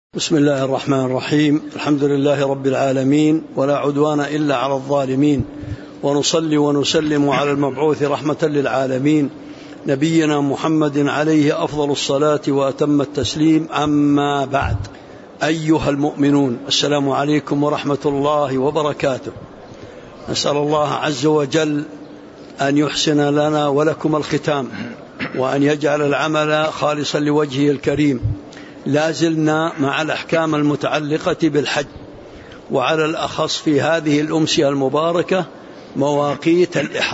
بسم الله الرحمن الرحيم. الحمد لله رب العالمين، ولا عدوان إلا على الظالمين، ونصلي ونسلم على المبعوث رحمة للعالمين نبينا محمد عليه أفضل الصلاة وأتم التسليم. أما بعد، أيها المؤمنون، السلام عليكم ورحمة الله وبركاته. نسأل الله عز وجل أن يحسن لنا ولكم الختام، وأن يجعل العمل خالصا لوجهه الكريم. لا زلنا مع الأحكام المتعلقة بالحج، وعلى الأخص في هذه الأمسية المباركة مواقيت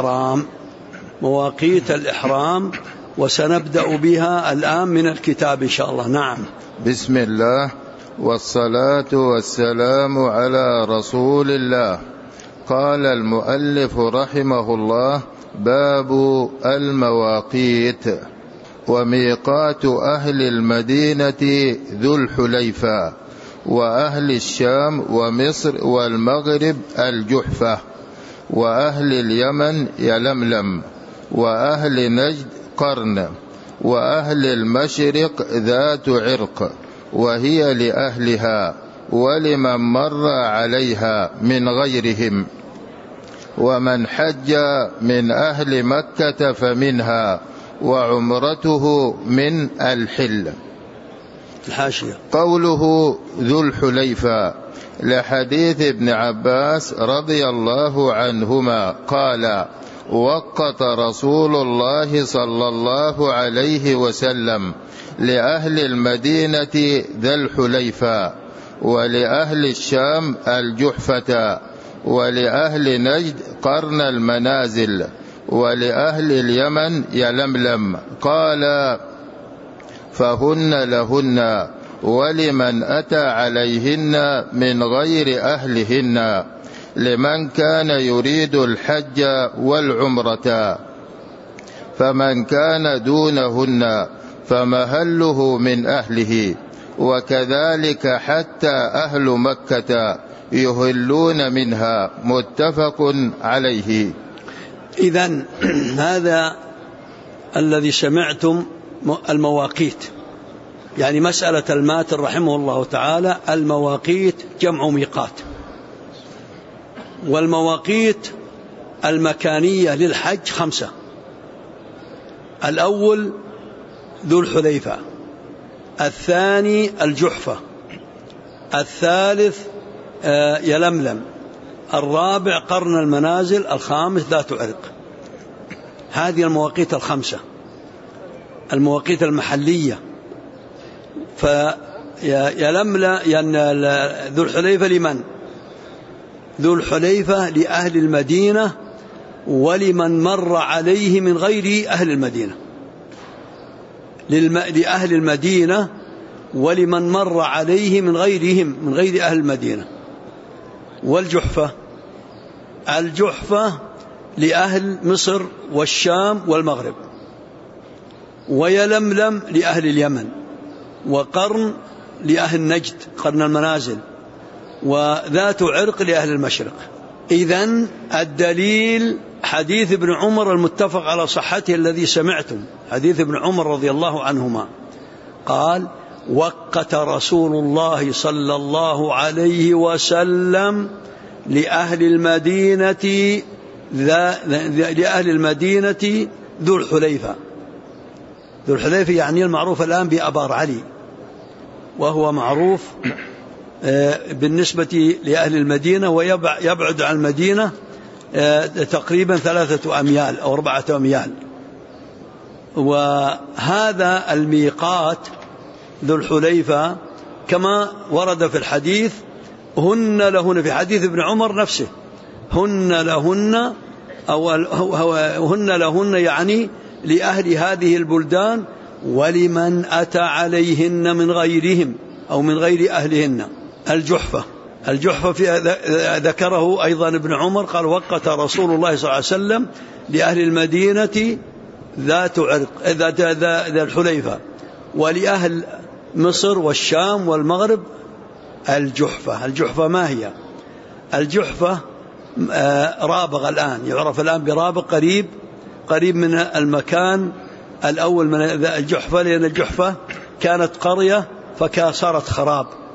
الإحرام، وسنبدأ بها الآن من الكتاب إن شاء الله. نعم. بسم الله والصلاة والسلام على رسول الله. قال المؤلف رحمه الله: باب المواقيت. وميقات أهل المدينة ذو الحليفة، وأهل الشام ومصر والمغرب الجحفة، وأهل اليمن يلملم، وأهل نجد قرن، وأهل المشرق ذات عرق، وهي لأهلها ولمن مر عليها من غيرهم. ومن حج من أهل مكة فمنها، وعمرته من الحل. الحاشية: قوله ذو الحليفة لحديث ابن عباس رضي الله عنهما قال: وقت رسول الله صلى الله عليه وسلم لأهل المدينة ذا الحليفة، ولأهل الشام الجحفة، ولأهل نجد قرن المنازل، ولأهل اليمن يلملم. قال: فهن لهن ولمن أتى عليهن من غير أهلهن، لمن كان يريد الحج والعمرة. فمن كان دونهن فمهله من أهله، وكذلك حتى أهل مكة يهلون منها. متفق عليه. إذن هذا الذي سمعتم المواقيت، يعني مسألة الماتر رحمه الله تعالى. المواقيت جمع ميقات، والمواقيت المكانية للحج 5. الأول ذو الحليفة، الثاني الجحفة، الثالث يلملم، الرابع قرن المنازل، الخامس ذات عرق. هذه المواقيت 5 المواقيت المحلية. فيلملم ذو الحليفة لمن؟ ذو الحليفة لأهل المدينة ولمن مر عليه من غير أهل المدينة، لأهل المدينة ولمن مر عليه من غيرهم، من غير أهل المدينة. والجحفة، الجحفة لأهل مصر والشام والمغرب. ويلملم لأهل اليمن. وقرن لأهل نجد قرن المنازل. وذات عرق لأهل المشرق. إذن الدليل حديث ابن عمر المتفق على صحته الذي سمعتم، حديث ابن عمر رضي الله عنهما قال: وقت رسول الله صلى الله عليه وسلم لأهل المدينة ذو الحليفة. ذو الحليفة يعني المعروف الآن بأبار علي، وهو معروف بالنسبة لأهل المدينة، ويبعد عن المدينة تقريبا 3 أميال أو 4 أميال. وهذا الميقات ذو الحليفة كما ورد في الحديث: هن لهن، في حديث ابن عمر نفسه، هن لهن يعني لأهل هذه البلدان ولمن أتى عليهن من غيرهم أو من غير أهلهن. الجحفة ذكره أيضا ابن عمر، قال: وقت رسول الله صلى الله عليه وسلم لأهل المدينة ذات عرق ذا الحليفة، ولأهل مصر والشام والمغرب الجحفة. الجحفة ما هي؟ الجحفة رابغ الآن، يعرف الآن برابغ، قريب من المكان الأول من الجحفة، لأن الجحفة كانت قرية فصارت خراب،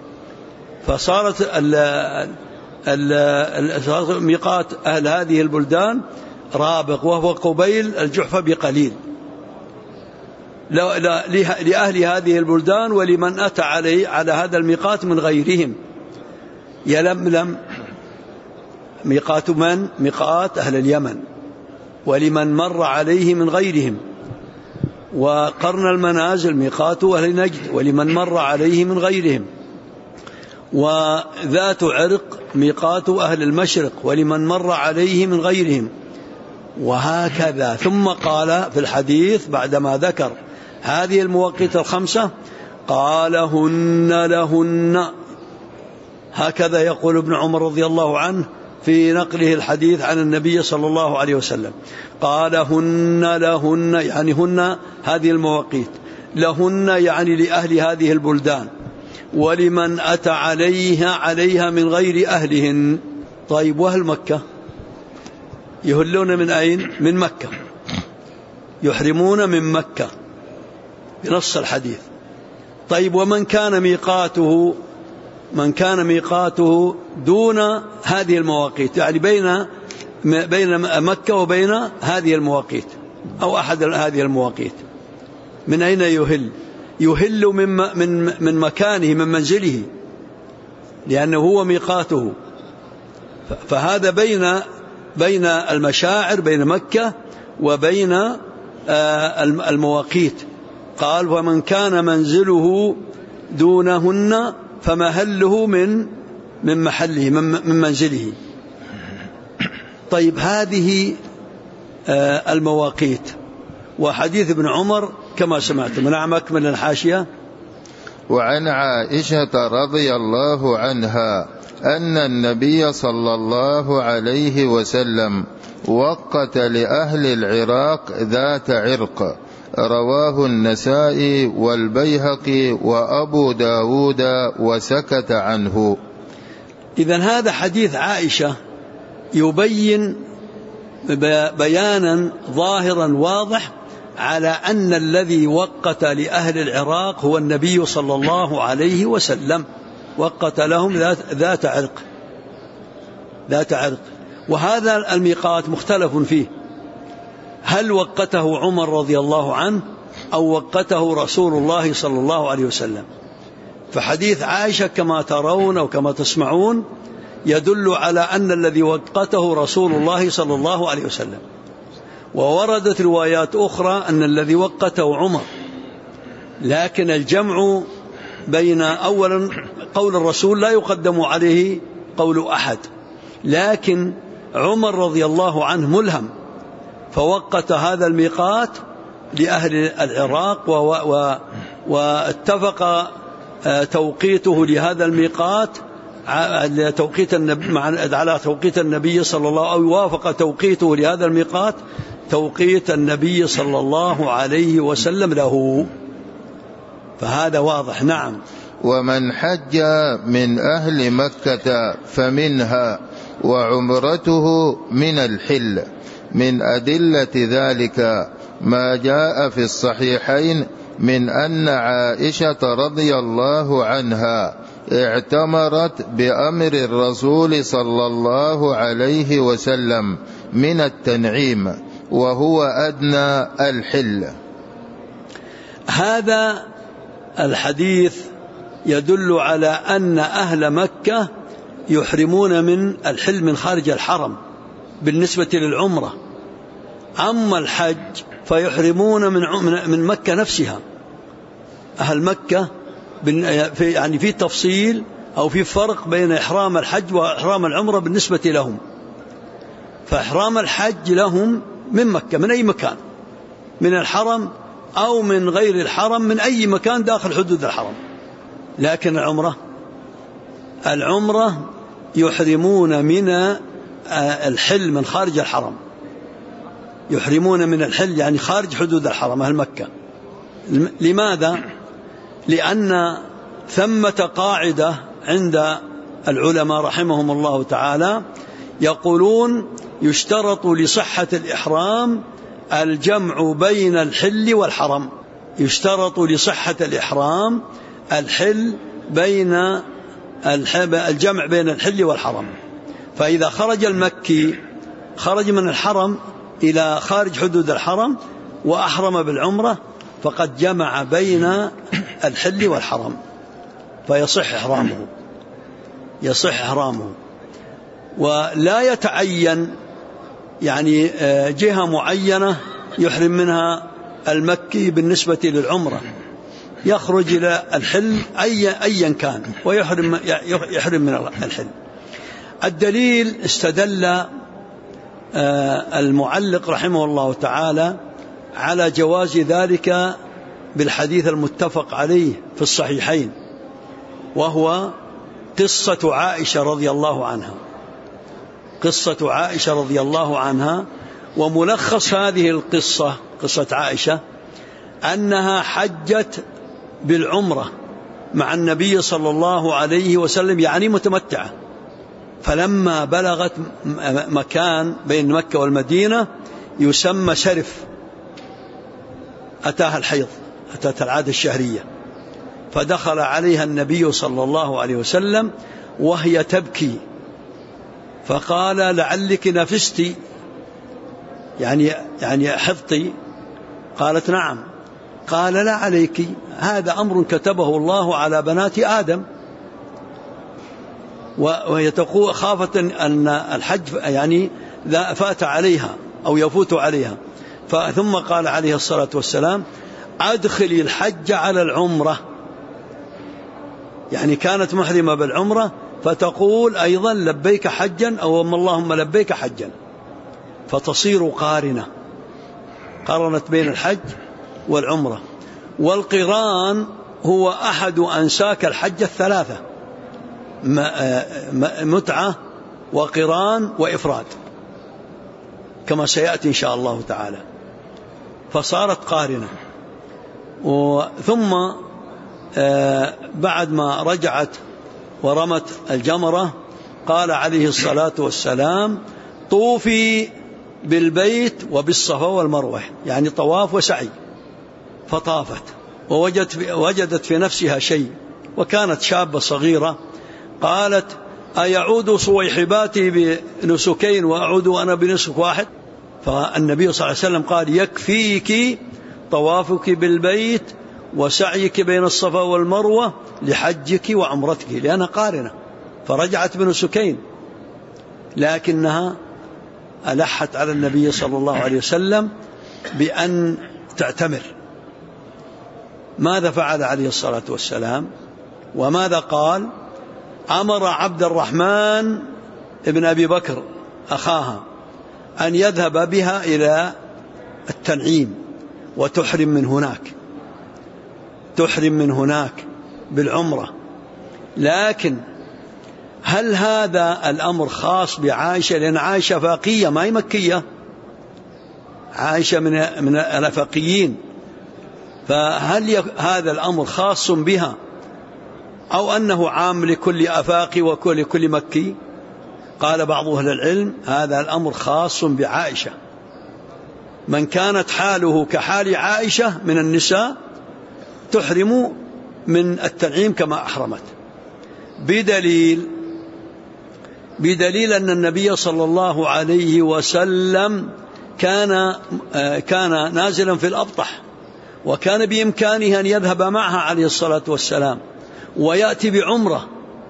فصارت ميقات أهل هذه البلدان رابغ، وهو قبيل الجحفة بقليل لأهل هذه البلدان، ولمن أتى على هذا الميقات من غيرهم. يلملم ميقات من؟ ميقات أهل اليمن، ولمن مر عليه من غيرهم. وقرن المنازل ميقات أهل نجد، ولمن مر عليه من غيرهم. وذات عرق ميقات أهل المشرق، ولمن مر عليه من غيرهم. وهكذا. ثم قال في الحديث بعدما ذكر هذه المواقيت الخمسة قال هن لهن، هكذا يقول ابن عمر رضي الله عنه في نقله الحديث عن النبي صلى الله عليه وسلم، قال هن لهن، يعني هن هذه المواقيت، لهن يعني لأهل هذه البلدان، ولمن أتى عليها من غير أهلهن. طيب، وأهل مكة يهلون من أين؟ من مكة، يحرمون من مكة بنص الحديث. طيب، ومن كان ميقاته دون هذه المواقيت، يعني بين مكة وبين هذه المواقيت أو أحد هذه المواقيت، من أين يهل من مكانه، من منزله، لأنه هو ميقاته. فهذا بين المشاعر، بين مكة وبين المواقيت. قال ومن كان منزله دونهن فمهله من محله، من منزله. طيب، هذه المواقيت. وحديث ابن عمر كما سمعتم. نعم، أكمل الحاشية. وعن عائشة رضي الله عنها أن النبي صلى الله عليه وسلم وقت لأهل العراق ذات عرق، رواه النسائي والبيهقي وأبو داود وسكت عنه. إذن هذا حديث عائشة يبين بيانا ظاهرا واضح على أن الذي وقت لأهل العراق هو النبي صلى الله عليه وسلم، وقت لهم ذات عرق. وهذا الميقات مختلف فيه، هل وقته عمر رضي الله عنه أو وقته رسول الله صلى الله عليه وسلم؟ فحديث عائشة كما ترون أو كما تسمعون يدل على أن الذي وقته رسول الله صلى الله عليه وسلم. ووردت روايات أخرى أن الذي وقته عمر، لكن الجمع بين أولا قول الرسول لا يقدم عليه قول أحد، لكن عمر رضي الله عنه ملهم، فوقت هذا الميقات لأهل العراق، واتفق توقيته لهذا الميقات على توقيت النبي صلى الله، أو وافق توقيته لهذا الميقات توقيت النبي صلى الله عليه وسلم له. فهذا واضح. نعم. ومن حج من أهل مكة فمنها، وعمرته من الحل. من أدلة ذلك ما جاء في الصحيحين من أن عائشة رضي الله عنها اعتمرت بأمر الرسول صلى الله عليه وسلم من التنعيم، وهو أدنى الحل. هذا الحديث يدل على أن أهل مكة يحرمون من الحل من خارج الحرم بالنسبة للعمرة. أما الحج فيحرمون من مكة نفسها. أهل مكة يعني في تفصيل أو في فرق بين إحرام الحج وإحرام العمرة بالنسبة لهم. فإحرام الحج لهم من مكة، من أي مكان، من الحرم أو من غير الحرم، من أي مكان داخل حدود الحرم. لكن العمرة يحرمون من الحل من خارج الحرم، يحرمون من الحل يعني خارج حدود الحرم أهل مكة. لماذا؟ لأن ثمة قاعدة عند العلماء رحمهم الله تعالى يقولون يشترط لصحة الإحرام الجمع بين الحل والحرم. يشترط لصحة الإحرام الحل بين الجمع بين الحل والحرم. فإذا خرج المكي خرج من الحرم إلى خارج حدود الحرم وأحرم بالعمرة فقد جمع بين الحل والحرم، فيصح إحرامه. ولا يتعين يعني جهة معينة يحرم منها المكي بالنسبة للعمرة، يخرج إلى الحل أيا كان ويحرم من الحل. الدليل استدل المعلق رحمه الله تعالى على جواز ذلك بالحديث المتفق عليه في الصحيحين، وهو قصة عائشة رضي الله عنها. وملخص هذه القصة، قصة عائشة، أنها حجت بالعمرة مع النبي صلى الله عليه وسلم، يعني متمتعة. فلما بلغت مكان بين مكة والمدينة يسمى سرف، أتاها الحيض، أتت العادة الشهرية، فدخل عليها النبي صلى الله عليه وسلم وهي تبكي، فقال لعلك نفستي، يعني حفظتي؟ قالت نعم. قال لا عليك، هذا أمر كتبه الله على بنات آدم. وهي تقول خافة أن الحج يعني فات عليها أو يفوت عليها. ثم قال عليه الصلاة والسلام أدخلي الحج على العمرة، يعني كانت محرمة بالعمرة فتقول أيضا لبيك حجا أو اللهم لبيك حجا، فتصير قارنة، قارنت بين الحج والعمرة. والقران هو أحد أنساك الحج الثلاثة، متعة وقران وإفراد، كما سيأتي إن شاء الله تعالى. فصارت قارنة. ثم بعد ما رجعت ورمت الجمرة قال عليه الصلاة والسلام طوفي بالبيت وبالصفا والمروة، يعني طواف وسعي. فطافت ووجدت في نفسها شيء، وكانت شابة صغيرة، قالت أيعود صويحباتي بنسكين وأعود أنا بنسك واحد؟ فالنبي صلى الله عليه وسلم قال يكفيك طوافك بالبيت وسعيك بين الصفا والمروة لحجك وعمرتك، لأنها قارنة، فرجعت بنسكين، لكنها ألحت على النبي صلى الله عليه وسلم بأن تعتمر. ماذا فعل عليه الصلاة والسلام وماذا قال؟ أمر عبد الرحمن ابن أبي بكر أخاها أن يذهب بها إلى التنعيم وتحرم من هناك بالعمرة. لكن هل هذا الأمر خاص بعائشة؟ لأن عائشة فاقية ما هي مكية، عائشة من الأفاقيين، فهل هذا الأمر خاص بها أو أنه عام لكل أفاقي وكل مكي؟ قال بعض أهل العلم هذا الأمر خاص بعائشة، من كانت حاله كحال عائشة من النساء تحرم من التنعيم كما أحرمت، بدليل أن النبي صلى الله عليه وسلم كان نازلا في الأبطح، وكان بإمكانه أن يذهب معها عليه الصلاة والسلام ويأتي بعمرة،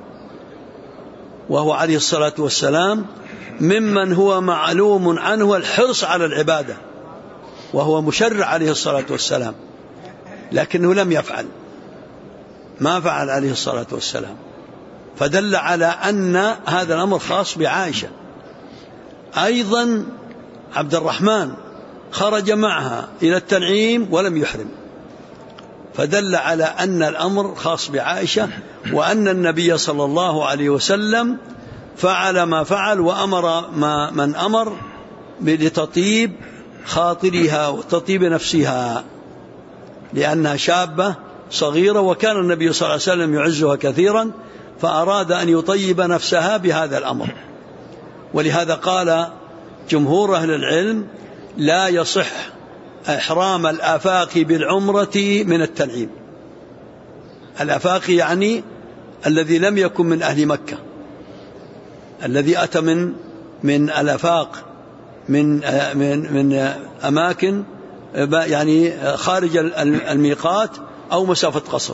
وهو عليه الصلاة والسلام ممن هو معلوم عنه الحرص على العبادة، وهو مشرع عليه الصلاة والسلام، لكنه لم يفعل، ما فعل عليه الصلاة والسلام، فدل على أن هذا الأمر خاص بعائشة. أيضا عبد الرحمن خرج معها إلى التنعيم ولم يحرم، فدل على أن الأمر خاص بعائشة، وأن النبي صلى الله عليه وسلم فعل ما فعل وأمر من أمر لتطيب خاطرها وتطيب نفسها، لأنها شابة صغيرة، وكان النبي صلى الله عليه وسلم يعزها كثيرا، فأراد أن يطيب نفسها بهذا الأمر. ولهذا قال جمهور أهل العلم لا يصح إحرام الآفاق بالعمرة من التنعيم. الآفاق يعني الذي لم يكن من أهل مكة، الذي أتى من الآفاق، من أماكن يعني خارج الميقات أو مسافة قصر.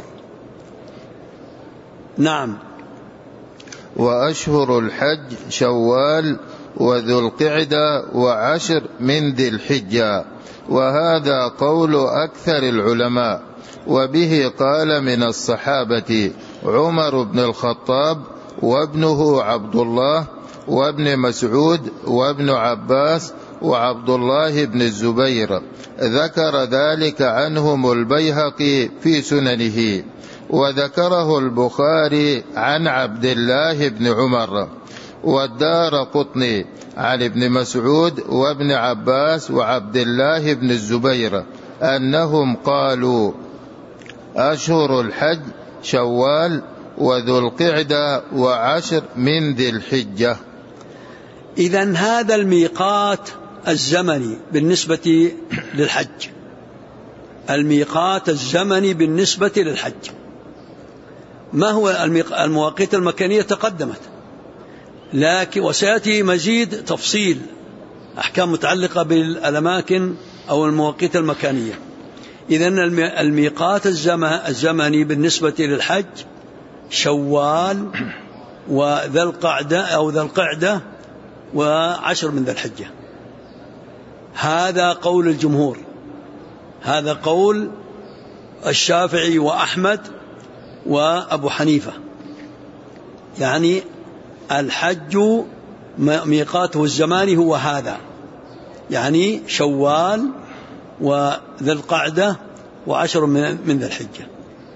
نعم. وأشهر الحج شوال وذو القعدة وعشر من ذي الحجة، وهذا قول أكثر العلماء، وبه قال من الصحابة عمر بن الخطاب وابنه عبد الله وابن مسعود وابن عباس وعبد الله بن الزبير، ذكر ذلك عنهم البيهقي في سننه، وذكره البخاري عن عبد الله بن عمر والدارقطني عن ابن مسعود وابن عباس وعبد الله بن الزبير أنهم قالوا: أشهر الحج شوال وذو القعدة وعشر من ذي الحجة. إذن هذا الميقات الزمني بالنسبة للحج، الميقات الزمني بالنسبة للحج. ما هو المواقيت المكانية تقدمت، لكن وسيأتي مزيد تفصيل أحكام متعلقة بالأماكن أو المواقيت المكانية. إذن الميقات الزمني بالنسبة للحج شوال وذا القعدة أو ذا القعدة وعشر من ذي الحجة. هذا قول الجمهور، هذا قول الشافعي وأحمد وأبو حنيفة. يعني الحج ميقاته الزماني هو هذا، يعني شوال وذي القعدة وعشر من ذي الحجة.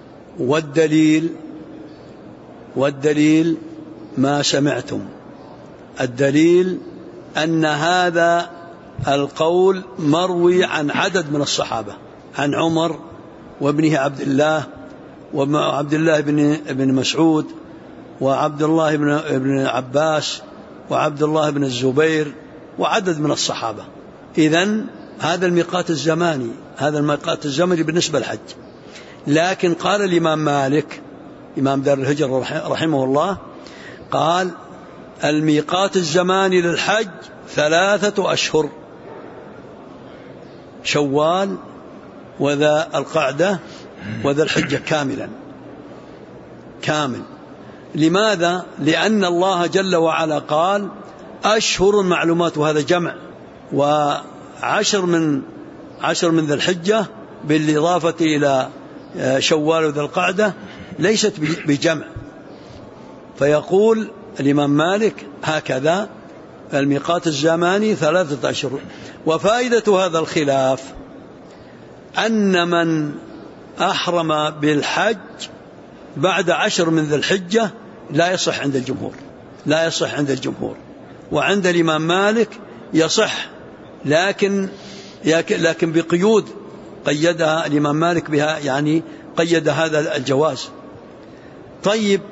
والدليل ما سمعتم، الدليل أن هذا القول مروي عن عدد من الصحابة، عن عمر وابنه عبد الله وعبد الله بن مسعود وعبد الله بن عباس وعبد الله بن الزبير وعدد من الصحابة. إذن هذا الميقات الزماني، هذا الميقات الزمني بالنسبة للحج. لكن قال الإمام مالك إمام دار الهجرة رحمه الله، قال: الميقات الزماني للحج 3 أشهر، شوال وذا القعدة وذا الحجة كامل. لماذا؟ لأن الله جل وعلا قال: أشهر معلومات، وهذا جمع، وعشر من ذا الحجة بالإضافة إلى شوال وذا القعدة ليست بجمع. فيقول الإمام مالك هكذا: الميقات الزماني 3 أشهر. وفائدة هذا الخلاف أن من أحرم بالحج بعد 10 من ذي الحجة لا يصح عند الجمهور، وعند الإمام مالك يصح، لكن بقيود قيدها الإمام مالك بها، يعني قيد هذا الجواز. طيب،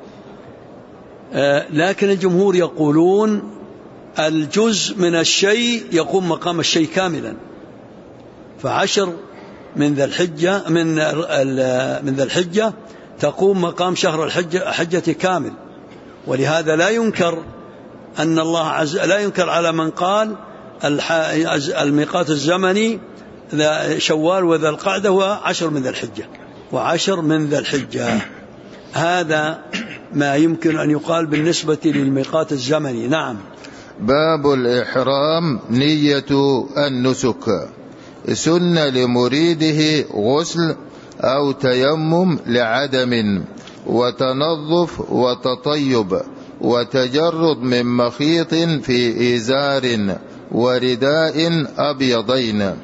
لكن الجمهور يقولون الجزء من الشيء يقوم مقام الشيء كاملا، فعشر من ذا الحجة من ذا الحجة تقوم مقام شهر الحجة كامل. ولهذا لا ينكر أن الله لا ينكر على من قال الميقات الزمني شوال وذا القعدة وعشر من ذا الحجة. هذا ما يمكن أن يقال بالنسبة للميقات الزمني. نعم. باب الإحرام نية النسك. سن لمريده غسل أو تيمم لعدم، وتنظف وتطيب، وتجرد من مخيط في إزار ورداء أبيضين.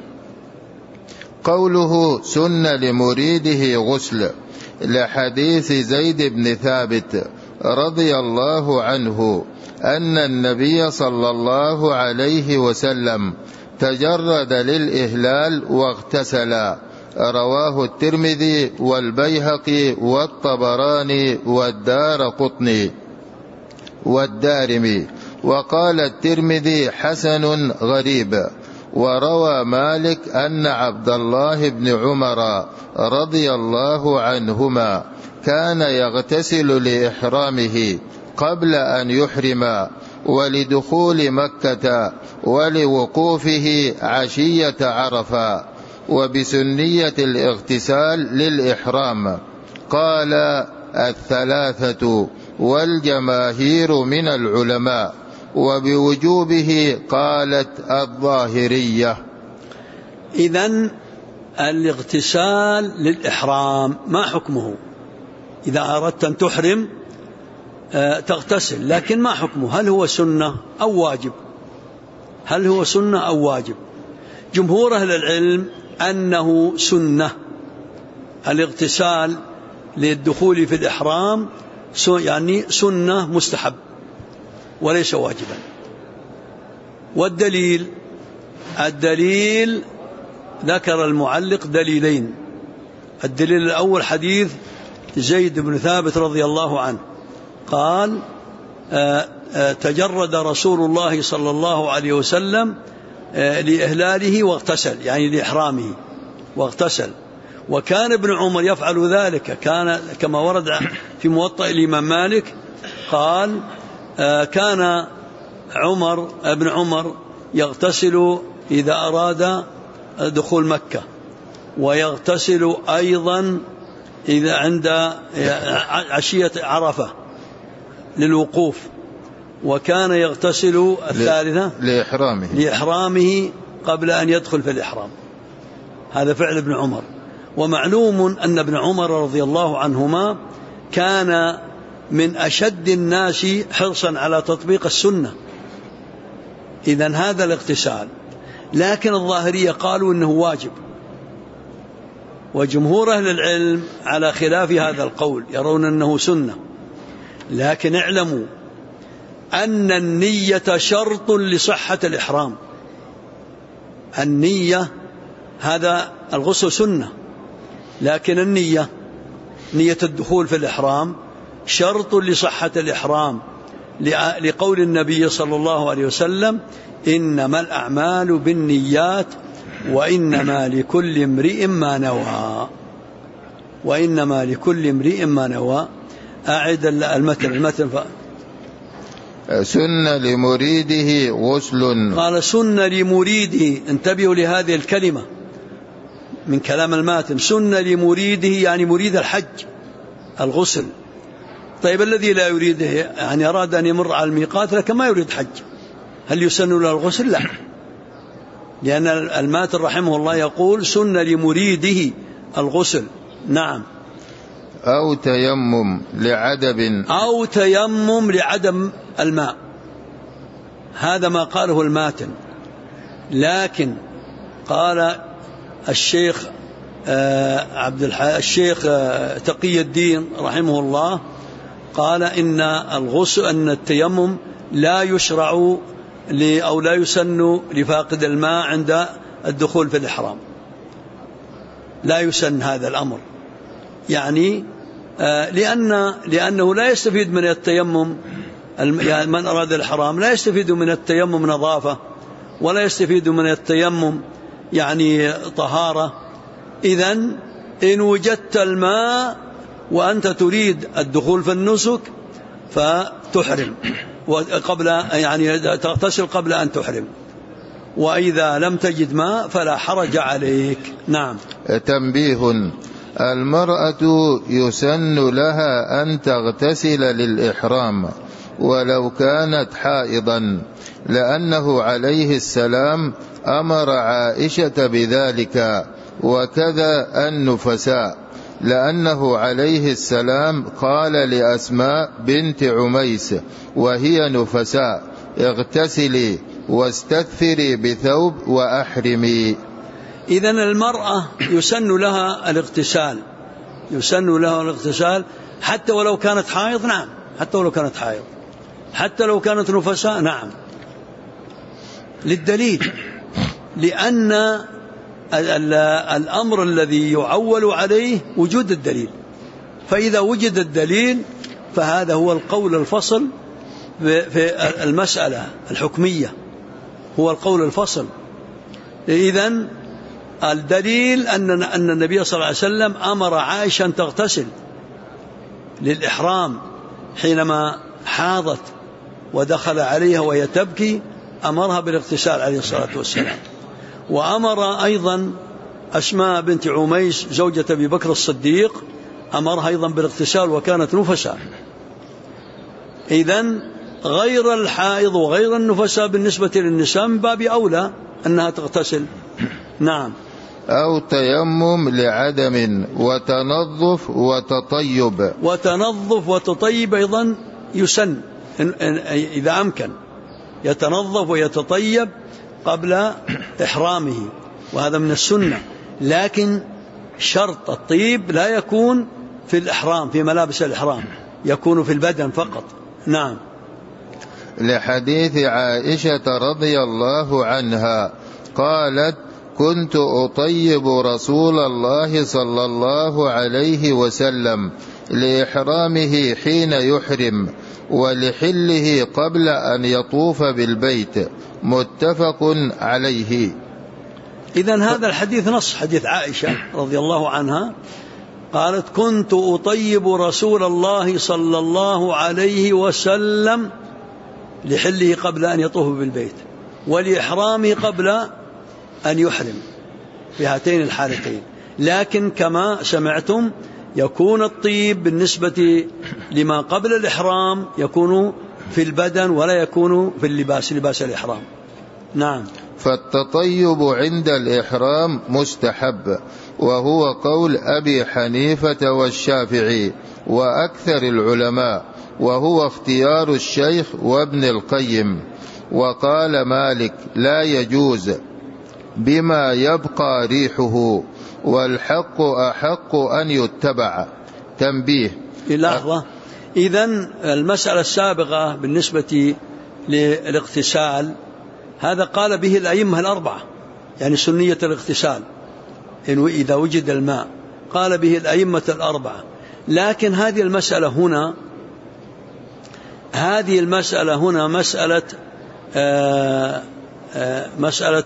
قوله سن لمريده غسل لحديث زيد بن ثابت رضي الله عنه أن النبي صلى الله عليه وسلم تجرد للإهلال واغتسل، رواه الترمذي والبيهقي والطبراني والدارقطني والدارمي. وقال الترمذي حسن غريب. وروى مالك أن عبد الله بن عمر رضي الله عنهما كان يغتسل لإحرامه قبل أن يحرم ولدخول مكة ولوقوفه عشية عرفة وبسنية الاغتسال للإحرام. قال الثلاثة والجماهير من العلماء، وبوجوبه قالت الظاهرية. إذن الاغتسال للإحرام ما حكمه؟ إذا أردت أن تحرم تغتسل، لكن ما حكمه؟ هل هو سنة أو واجب؟ هل هو سنة أو واجب؟ جمهور أهل العلم أنه سنة. الاغتسال للدخول في الإحرام يعني سنة مستحب وليس واجبا. والدليل ذكر المعلق دليلين. الدليل الأول حديث زيد بن ثابت رضي الله عنه قال تجرد رسول الله صلى الله عليه وسلم لإهلاله واغتسل، يعني لإحرامه واغتسل. وكان ابن عمر يفعل ذلك، كان كما ورد في موطأ الإمام مالك قال كان ابن عمر يغتسل إذا أراد دخول مكة، ويغتسل أيضا إذا عند عشية عرفة للوقوف، وكان يغتسل الثالثة لإحرامه قبل أن يدخل في الإحرام. هذا فعل ابن عمر. ومعلوم أن ابن عمر رضي الله عنهما كان من أشد الناس حرصا على تطبيق السنة. إذن هذا الاغتسال، لكن الظاهرية قالوا إنه واجب، وجمهور أهل العلم على خلاف هذا القول يرون أنه سنة. لكن اعلموا أن النية شرط لصحة الإحرام. النية، هذا الغسل سنة، لكن النية، نية الدخول في الإحرام شرط لصحة الإحرام، لقول النبي صلى الله عليه وسلم إنما الأعمال بالنيات وإنما لكل امرئ ما نوى. وإنما لكل امرئ ما نوى. أعد المتن سن لمريده غسل. قال سن لمريده، انتبهوا لهذه الكلمة من كلام الماتن. سن لمريده يعني مريد الحج الغسل. طيب الذي لا يريده، يعني أراد أن يمر على الميقات لكن ما يريد حج، هل يسن له الغسل؟ لا، لأن الماتن رحمه الله يقول سن لمريده الغسل. نعم. أو تيمم لعدم الماء، هذا ما قاله الماتن. لكن قال الشيخ الشيخ تقي الدين رحمه الله قال إن الغسل، أن التيمم لا يشرع أو لا يسن لفاقد الماء عند الدخول في الإحرام، لا يسن هذا الأمر، يعني لأنه لا يستفيد من التيمم، يعني من أراد الحرام لا يستفيد من التيمم نظافة، ولا يستفيد من التيمم يعني طهارة. إذن إن وجدت الماء وأنت تريد الدخول في النسك فتحرم قبل، يعني تغتسل قبل أن تحرم، وإذا لم تجد ماء فلا حرج عليك. نعم. تنبيه: المرأة يسن لها أن تغتسل للإحرام ولو كانت حائضا، لأنه عليه السلام أمر عائشة بذلك، وكذا النفساء، لأنه عليه السلام قال لأسماء بنت عميس وهي نفساء: اغتسلي واستكثري بثوب وأحرمي. إذن المرأة يسن لها الاغتسال، يسن لها الاغتسال حتى ولو كانت حائض. نعم، حتى ولو كانت حائض، حتى لو كانت نفساء. نعم، للدليل، لأن الأمر الذي يعول عليه وجود الدليل، فإذا وجد الدليل فهذا هو القول الفصل في المسألة الحكمية، هو القول الفصل. إذن الدليل أن النبي صلى الله عليه وسلم أمر عائشة أن تغتسل، للإحرام حينما حاضت ودخل عليها وهي تبكي أمرها بالاغتسال عليه الصلاة والسلام. وأمر أيضا أسماء بنت عميس زوجة أبي بكر الصديق أمرها أيضا بالاغتسال وكانت نفساء. إذن غير الحائض وغير النفساء بالنسبة للنساء من باب أولى أنها تغتسل. نعم. أو تيمم لعدم وتنظف وتطيب. وتنظف وتطيب أيضا يسن إذا أمكن، يتنظف ويتطيب قبل إحرامه، وهذا من السنة. لكن شرط الطيب لا يكون في الإحرام في ملابس الإحرام، يكون في البدن فقط. نعم. لحديث عائشة رضي الله عنها قالت: كنت أطيب رسول الله صلى الله عليه وسلم لإحرامه حين يحرم ولحله قبل أن يطوف بالبيت. متفق عليه. إذن هذا الحديث نص حديث عائشة رضي الله عنها قالت: كنت أطيب رسول الله صلى الله عليه وسلم لحله قبل أن يطوف بالبيت ولإحرامه قبل أن يحرم، في هاتين الحالتين. لكن كما سمعتم يكون الطيب بالنسبة لما قبل الإحرام يكون في البدن ولا يكون في اللباس، لباس الإحرام. نعم. فالتطيب عند الإحرام مستحب، وهو قول أبي حنيفة والشافعي وأكثر العلماء، وهو اختيار الشيخ وابن القيم. وقال مالك: لا يجوز بما يبقى ريحه، والحق أحق أن يتبع. تنبيه. لحظة. إذن المسألة السابقة بالنسبة للاغتسال هذا قال به الأئمة الأربعة، يعني سنية الاغتسال إنه إذا وجد الماء قال به الأئمة الأربعة. لكن هذه المسألة هنا مسألة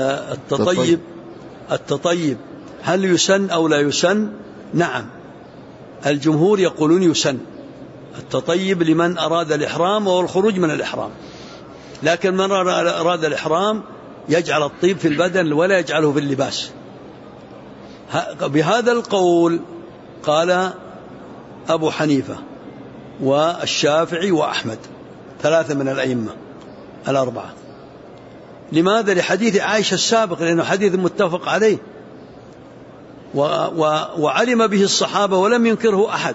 التطيب هل يسن أو لا يسن؟ نعم، الجمهور يقولون يسن التطيب لمن أراد الإحرام والخروج من الإحرام. لكن من أراد الإحرام يجعل الطيب في البدن ولا يجعله في اللباس. بهذا القول قال أبو حنيفة والشافعي وأحمد، ثلاثة من الأئمة الأربعة. لماذا؟ لحديث عائشة السابق، لأنه حديث متفق عليه وعلم به الصحابة ولم ينكره أحد،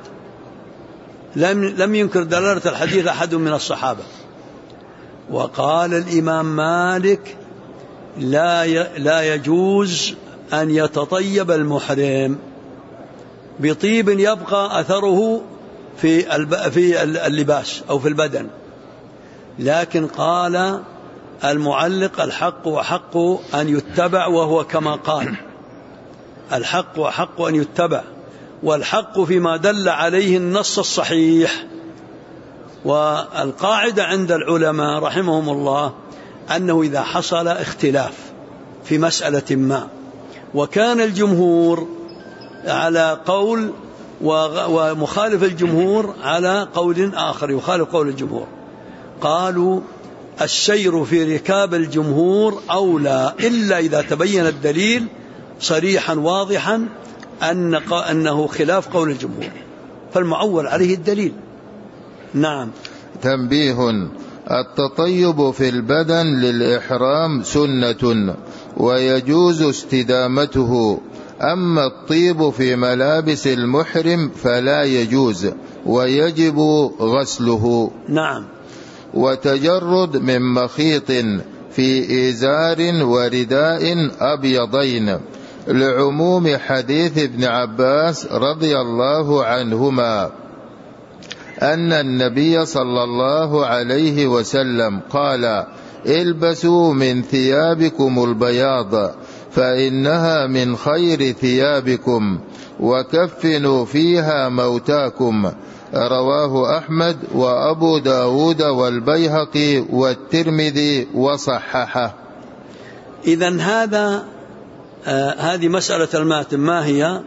لم ينكر دلالة الحديث أحد من الصحابة. وقال الإمام مالك: لا يجوز أن يتطيب المحرم بطيب يبقى أثره في اللباس أو في البدن. لكن قال المعلق: الحق وحق أن يتبع، وهو كما قال، الحق وحق أن يتبع، والحق فيما دل عليه النص الصحيح. والقاعدة عند العلماء رحمهم الله أنه إذا حصل اختلاف في مسألة ما وكان الجمهور على قول ومخالف الجمهور على قول آخر يخالف قول الجمهور، قالوا السير في ركاب الجمهور أولى، إلا إذا تبين الدليل صريحا واضحا أنه خلاف قول الجمهور، فالمعول عليه الدليل. نعم. تنبيه. التطيب في البدن للإحرام سنة ويجوز استدامته، أما الطيب في ملابس المحرم فلا يجوز ويجب غسله. نعم. وتجرد من مخيط في إزار ورداء أبيضين، لعموم حديث ابن عباس رضي الله عنهما أن النبي صلى الله عليه وسلم قال: البسوا من ثيابكم البياض فإنها من خير ثيابكم، وكفنوا فيها موتاكم. رواه أحمد وأبو داود والبيهقي والترمذي وصححه. إذن هذه مسألة الماتم ما هي؟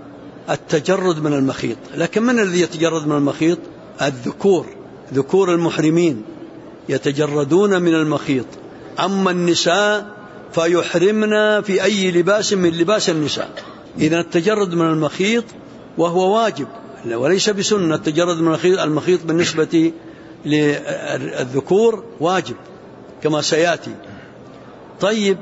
التجرد من المخيط. لكن من الذي يتجرد من المخيط؟ الذكور، ذكور المحرمين يتجردون من المخيط. أما النساء فيحرمن في أي لباس من لباس النساء. إذا التجرد من المخيط وهو واجب وليس بسنة. التجرد من المخيط بالنسبة للذكور واجب كما سيأتي. طيب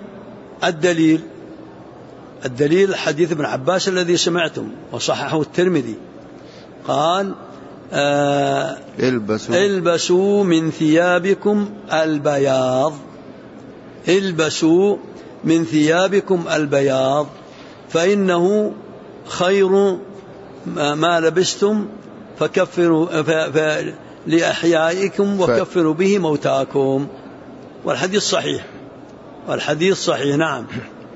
الدليل حديث ابن عباس الذي سمعتم وصححه الترمذي، قال البسوا من ثيابكم البياض، البسوا من ثيابكم البياض فإنه خير ما لبستم فكفروا لأحيائكم وكفروا به موتاكم. والحديث صحيح. نعم.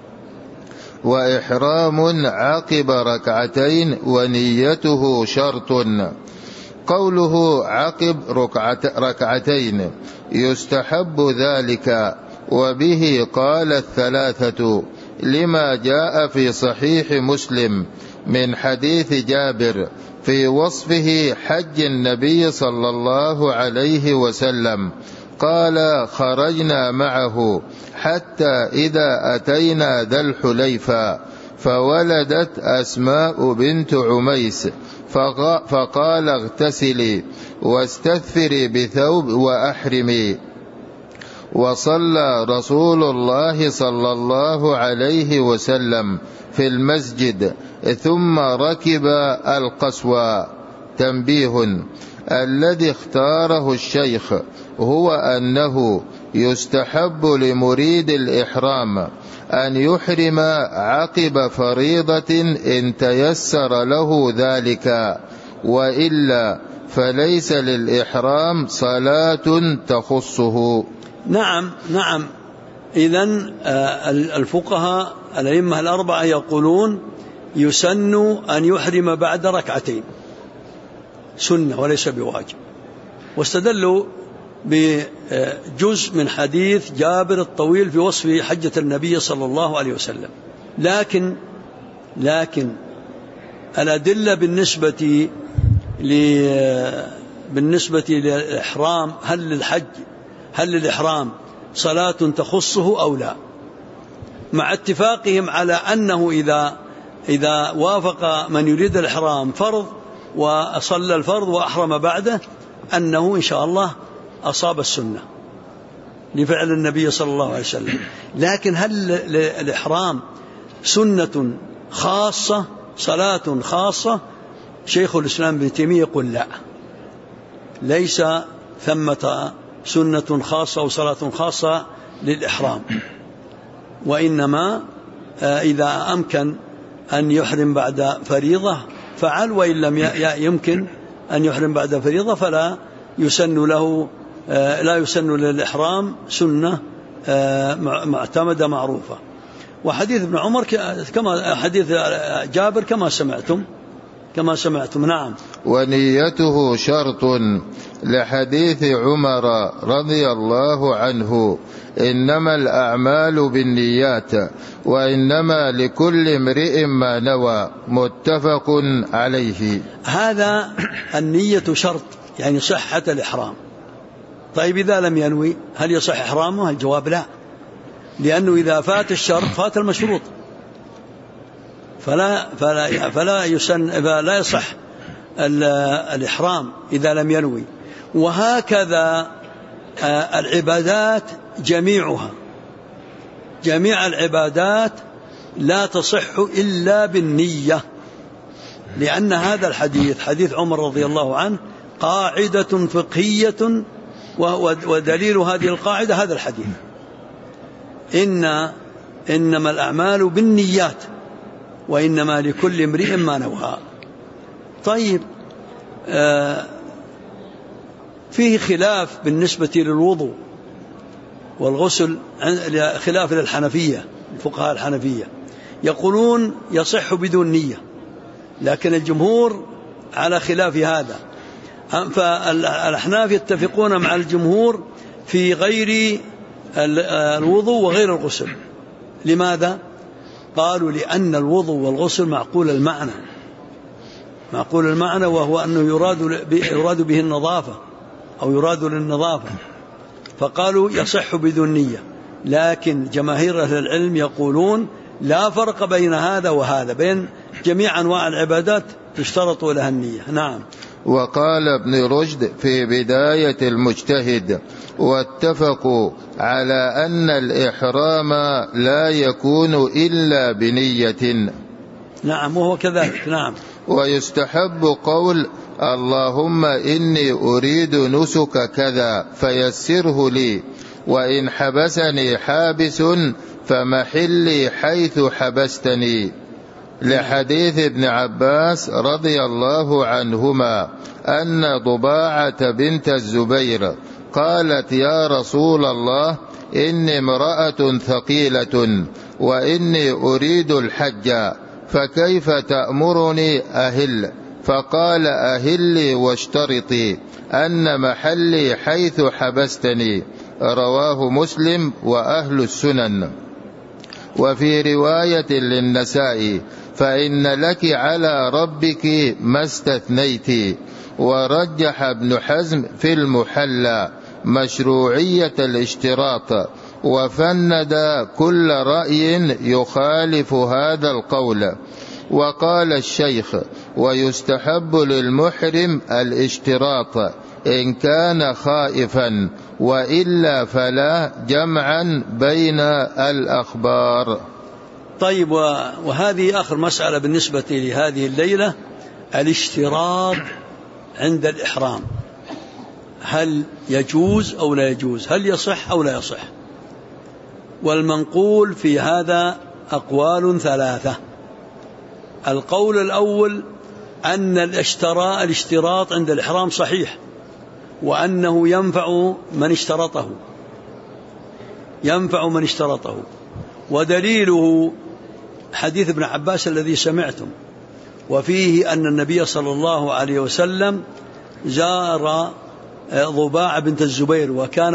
وإحرام عقب ركعتين ونيته شرط. قوله عقب ركعتين يستحب ذلك، وبه قال الثلاثة لما جاء في صحيح مسلم من حديث جابر في وصفه حج النبي صلى الله عليه وسلم، قال خرجنا معه حتى إذا أتينا ذا الحليفة فولدت أسماء بنت عميس فقال اغتسلي واستثفري بثوب وأحرمي. وصلى رسول الله صلى الله عليه وسلم في المسجد ثم ركب القصوى. تنبيه: الذي اختاره الشيخ هو أنه يستحب لمريد الإحرام أن يحرم عقب فريضة إن تيسر له ذلك، وإلا فليس للإحرام صلاة تخصه. نعم. إذن الفقهاء الأئمة الأربعة يقولون يسن أن يحرم بعد ركعتين، سنة وليس بواجب، واستدلوا بجزء من حديث جابر الطويل في وصف حجة النبي صلى الله عليه وسلم. لكن الأدلة بالنسبة للإحرام، هل للإحرام صلاة تخصه أو لا، مع اتفاقهم على أنه إذا وافق من يريد الإحرام فرض وصلى الفرض وأحرم بعده أنه إن شاء الله أصاب السنة لفعل النبي صلى الله عليه وسلم. لكن هل الإحرام سنة خاصة، صلاة خاصة؟ شيخ الإسلام ابن تيمية يقول لا، ليس ثمة سنة خاصة أو صلاة خاصة للإحرام، وإنما إذا أمكن أن يحرم بعد فريضة فعل، وإن لم يمكن أن يحرم بعد فريضة فلا يسن له، لا يسن للإحرام سنة معتمدة معروفة. وحديث ابن عمر كما حديث جابر كما سمعتم. نعم. ونيته شرط لحديث عمر رضي الله عنه إنما الأعمال بالنيات وإنما لكل امرئ ما نوى، متفق عليه. هذا النية شرط، يعني صحة الإحرام. طيب إذا لم ينوي هل يصح إحرامه؟ الجواب لا، لأنه إذا فات الشرط فات المشروط، فلا يصح الإحرام إذا لم ينوي. وهكذا العبادات جميع العبادات لا تصح إلا بالنية، لأن هذا الحديث حديث عمر رضي الله عنه قاعدة فقهية، ودليل هذه القاعدة هذا الحديث: إنما الأعمال بالنيات وإنما لكل امرئ ما نوى. طيب، فيه خلاف بالنسبة للوضوء والغسل، خلاف للحنفية، الفقهاء الحنفية يقولون يصح بدون نية، لكن الجمهور على خلاف هذا. فالأحناف يتفقون مع الجمهور في غير الوضوء وغير الغسل. لماذا؟ قالوا لأن الوضوء والغسل معقول المعنى، معقول المعنى، وهو أنه يراد به النظافة أو يراد للنظافة، فقالوا يصح بدون نية. لكن جماهير أهل العلم يقولون لا فرق بين هذا وهذا، بين جميع أنواع العبادات تشترط لها النية. نعم. وقال ابن رشد في بداية المجتهد: واتفقوا على أن الإحرام لا يكون إلا بنية. نعم، وهو كذلك. نعم. ويستحب قول: اللهم إني أريد نسك كذا فيسره لي، وإن حبسني حابس فمحلي حيث حبستني، لحديث ابن عباس رضي الله عنهما أن ضباعة بنت الزبير قالت: يا رسول الله، إني امرأة ثقيلة وإني أريد الحج، فكيف تأمرني أهل؟ فقال: أهلي واشترطي أن محلي حيث حبستني. رواه مسلم وأهل السنن. وفي رواية للنسائي: فإن لك على ربك ما استثنيت. ورجح ابن حزم في المحلى مشروعية الاشتراط، وفند كل رأي يخالف هذا القول. وقال الشيخ: ويستحب للمحرم الاشتراط إن كان خائفا، وإلا فلا، جمعا بين الأخبار. طيب، وهذه آخر مسألة بالنسبة لهذه الليلة، الاشتراط عند الإحرام، هل يجوز أو لا يجوز؟ هل يصح أو لا يصح؟ والمنقول في هذا أقوال ثلاثة. القول الأول أن الاشتراط عند الإحرام صحيح، وأنه ينفع من اشترطه، ودليله حديث ابن عباس الذي سمعتم، وفيه أن النبي صلى الله عليه وسلم زار ضباع بنت الزبير،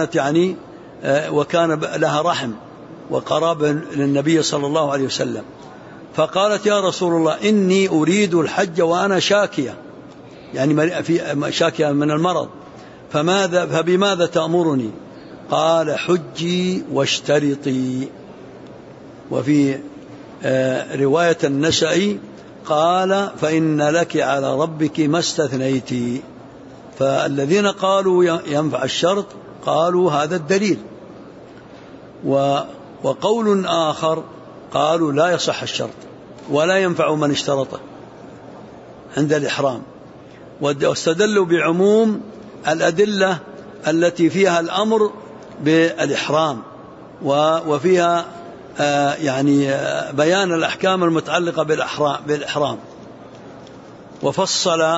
وكان لها رحم وقرابة للنبي صلى الله عليه وسلم، فقالت: يا رسول الله، إني أريد الحج وأنا شاكية، يعني شاكية من المرض، فبماذا تأمرني؟ قال: حجي واشترطي. وفي رواية النسائي قال: فإن لك على ربك ما استثنيت. فالذين قالوا ينفع الشرط قالوا هذا الدليل، وقول آخر قالوا لا يصح الشرط ولا ينفع من اشترطه عند الإحرام، واستدلوا بعموم الأدلة التي فيها الأمر بالإحرام، وفيها بيان الأحكام المتعلقة بالإحرام. وفصل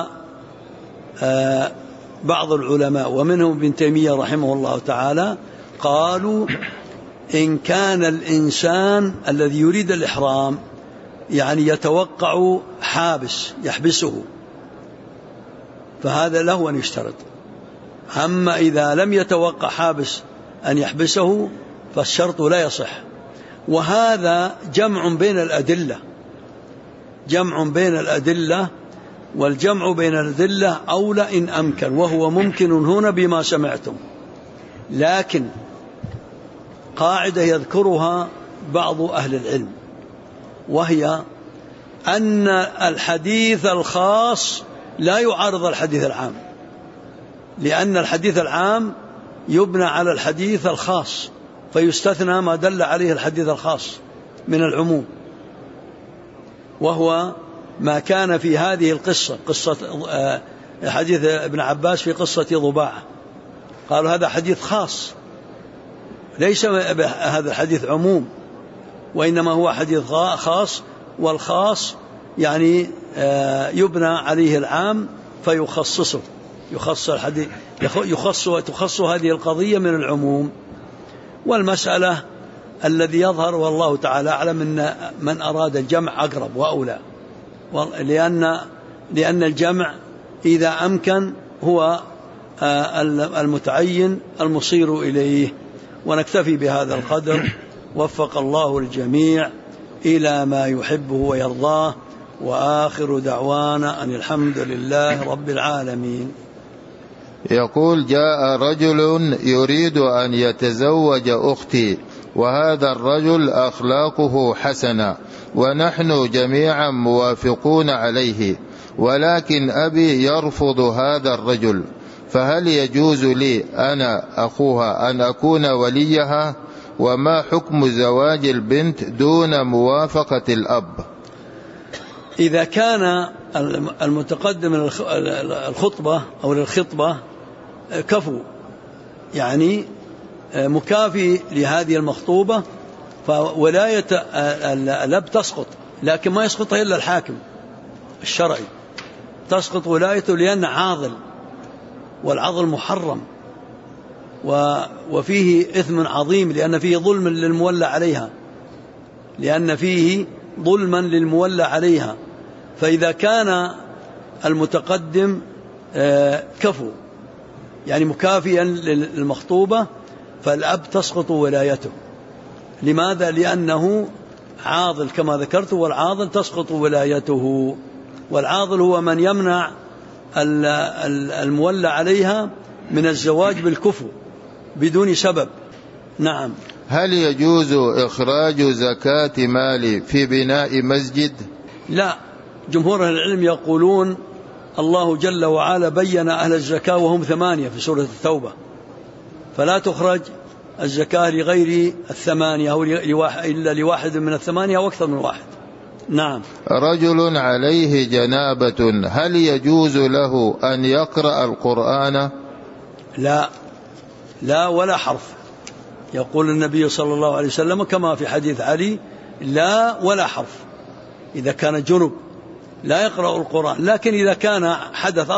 بعض العلماء ومنهم ابن تيمية رحمه الله تعالى، قالوا: إن كان الإنسان الذي يريد الإحرام يتوقع حابس يحبسه، فهذا له أن يشترط. أما إذا لم يتوقع حابس أن يحبسه فالشرط لا يصح. وهذا جمع بين الأدلة، والجمع بين الأدلة أولى إن أمكن، وهو ممكن هنا بما سمعتم. لكن قاعدة يذكرها بعض أهل العلم، وهي أن الحديث الخاص لا يعارض الحديث العام، لأن الحديث العام يبنى على الحديث الخاص، فيستثنى ما دل عليه الحديث الخاص من العموم، وهو ما كان في هذه القصة، قصة حديث ابن عباس في قصة ضباعة، قالوا هذا حديث خاص، ليس هذا الحديث عموم، وإنما هو حديث خاص، والخاص يبنى عليه العام فيخصصه، تخص هذه القضية من العموم. والمسألة الذي يظهر والله تعالى أعلم أن من أراد الجمع أقرب وأولى، لأن الجمع إذا أمكن هو المتعين المصير إليه. ونكتفي بهذا القدر، وفق الله الجميع إلى ما يحبه ويرضاه، وآخر دعوانا أن الحمد لله رب العالمين. يقول: جاء رجل يريد أن يتزوج أختي، وهذا الرجل أخلاقه حسنة ونحن جميعا موافقون عليه، ولكن أبي يرفض هذا الرجل، فهل يجوز لي أنا أخوها أن أكون وليها؟ وما حكم زواج البنت دون موافقة الأب؟ إذا كان المتقدم الخطبة أو للخطبة كفو، يعني مكافي لهذه المخطوبة، فولاية الأب تسقط، لكن ما يسقط إلا الحاكم الشرعي، تسقط ولايته لأن عاضل، والعضل محرم وفيه إثم عظيم، لأن فيه ظلم للمولى عليها، لأن فيه ظلما للمولى عليها. فإذا كان المتقدم كفو، يعني مكافئا للمخطوبة، فالأب تسقط ولايته. لماذا؟ لأنه عاضل كما ذكرت، والعاضل تسقط ولايته، والعاضل هو من يمنع المولى عليها من الزواج بالكفو بدون سبب. نعم. هل يجوز إخراج زكاة مال في بناء مسجد؟ لا، جمهور أهل العلم يقولون الله جل وعلا بين أهل الزكاة وهم 8 في سورة التوبة، فلا تخرج الزكاة لغير 8 أو إلا لواحد من 8 أو أكثر من واحد. نعم. رجل عليه جنابة، هل يجوز له أن يقرأ القرآن؟ لا ولا حرف. يقول النبي صلى الله عليه وسلم كما في حديث علي: لا ولا حرف. إذا كان جنب لا يقرأ القرآن، لكن إذا كان حدث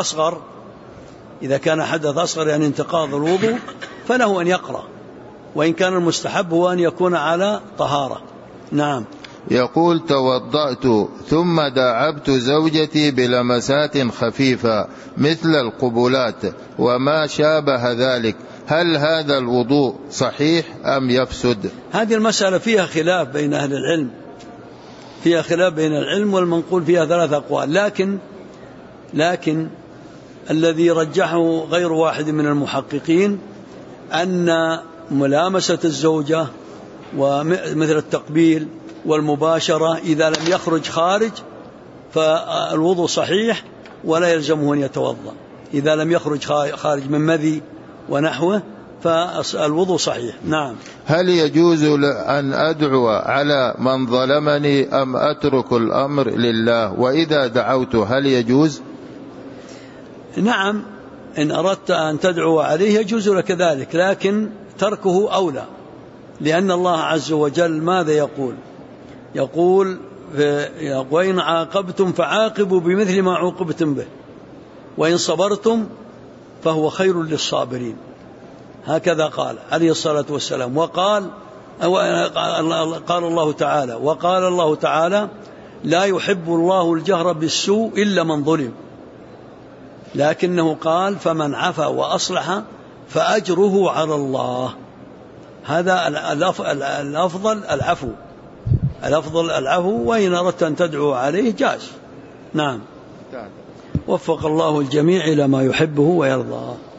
أصغر يعني انتقاض الوضوء، فله أن يقرأ، وإن كان المستحب هو أن يكون على طهارة. نعم. يقول: توضأت ثم داعبت زوجتي بلمسات خفيفة مثل القبلات وما شابه ذلك، هل هذا الوضوء صحيح أم يفسد؟ هذه المسألة فيها خلاف بين أهل العلم، والمنقول فيها 3 أقوال، لكن الذي رجحه غير واحد من المحققين أن ملامسة الزوجة ومثل التقبيل والمباشرة إذا لم يخرج خارج فالوضوء صحيح ولا يلزمه أن يتوضأ. إذا لم يخرج خارج من مذي ونحوه فالوضوء صحيح. نعم. هل يجوز أن أدعو على من ظلمني أم أترك الأمر لله؟ وإذا دعوت هل يجوز؟ نعم، إن أردت أن تدعو عليه يجوز لك ذلك، لكن تركه أولى، لأن الله عز وجل ماذا يقول وإن عاقبتم فعاقبوا بمثل ما عوقبتم به وإن صبرتم فهو خير للصابرين، هكذا قال عليه الصلاة والسلام. وقال الله تعالى: لا يحب الله الجهر بالسوء إلا من ظلم، لكنه قال: فمن عفا وأصلح فأجره على الله. هذا الأفضل العفو، وإن أردت أن تدعو عليه جاز. نعم. وفق الله الجميع إلى ما يحبه ويرضاه.